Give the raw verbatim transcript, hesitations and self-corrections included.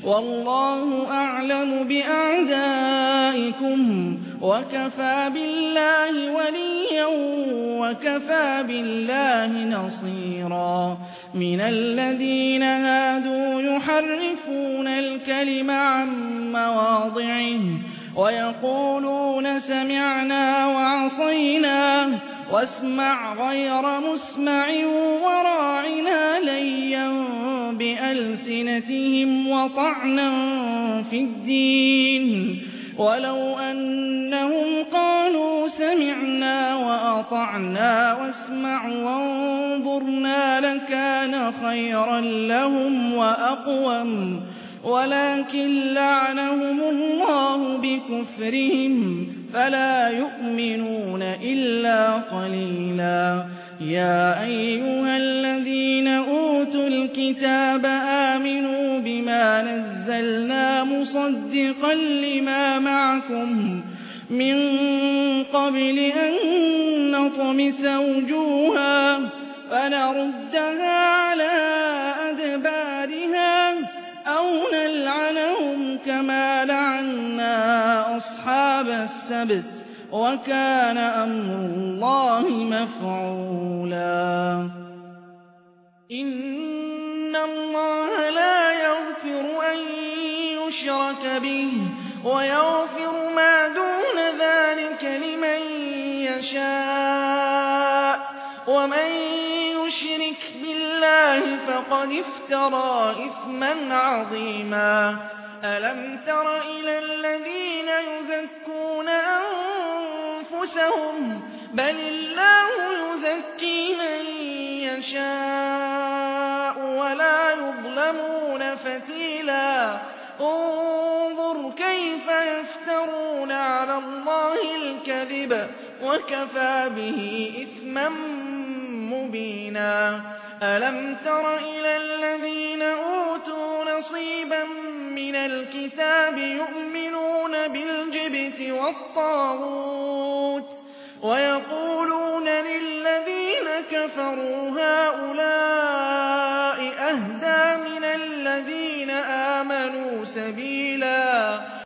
وَاللَّهُ أَعْلَمُ بِأَعْدَائِكُمْ وَكَفَىٰ بِاللَّهِ وَلِيًّا وَكَفَىٰ بِاللَّهِ نَصِيرًا مِنَ الَّذِينَ هَادُوا يُحَرِّفُونَ الْكَلِمَ عَن مَّوَاضِعِهِ وَيَقُولُونَ سَمِعْنَا وَعَصَيْنَا وَاسْمَعْ غَيْرَ مُسْمَعٍ وَرَاعِنَا لَيًّا بِأَلْسِنَتِهِمْ وَطَعْنًا فِي الدِّينِ وَلَوْ أَنَّهُمْ قَالُوا سَمِعْنَا وَأَطَعْنَا وَاسْمَعْ وَانظُرْنَا لَكَانَ خَيْرًا لَّهُمْ وَأَقْوَمَ وَلَٰكِن لَّعَنَهُمُ اللَّهُ بِكُفْرِهِمْ فَلَا يُؤْمِنُونَ إِلَّا قَلِيلًا يَا أَيُّهَا الَّذِينَ أُوتُوا الْكِتَابَ آمِنُوا بِمَا نَزَّلْنَا مُصَدِّقًا لِّمَا مَعَكُم مِّن قَبْلِ أَن نَّطْمِسَ وُجُوهًا فَنَرُدَّهَا عَلَىٰ أَدْبَارِهَا أَوْ نَلْعَنَهُمْ كَمَا لَعَنَّا أَصْحَابَ السَّبْتِ ۚ وَكَانَ أَمْرُ اللَّهِ مَفْعُولًا إِنَّ اللَّهَ لَا يَغْفِرُ أَن يُشْرَكَ بِهِ وَيَغْفِرُ مَا دُونَ ذَٰلِكَ لِمَن يَشَاءُ ۚ وَمَن يُشْرِكْ بِاللَّهِ فَقَدِ افْتَرَىٰ إِثْمًا عَظِيمًا أَلَمْ تَرَ إِلَى الَّذِينَ يُزَكُّونَ أَنفُسَهُم بَلِ اللَّهُ يُزَكِّي مَن يَشَاءُ وَلَا يُظْلَمُونَ فَتِيلًا انظُرْ كَيْفَ يَفْتَرُونَ عَلَى اللَّهِ الْكَذِبَ وَكَفَىٰ بِهِ إِثْمًا مُّبِينًا أَلَمْ تَرَ إِلَى الَّذِينَ أُوتُوا نَصِيبًا مِّنَ الْكِتَابِ يُؤْمِنُونَ بِالْجِبْتِ وَالطَّاغُوتِ وَيَقُولُونَ لِلَّذِينَ كَفَرُوا هَٰؤُلَاءِ أَهْدَىٰ مِنَ الَّذِينَ آمَنُوا سَبِيلًا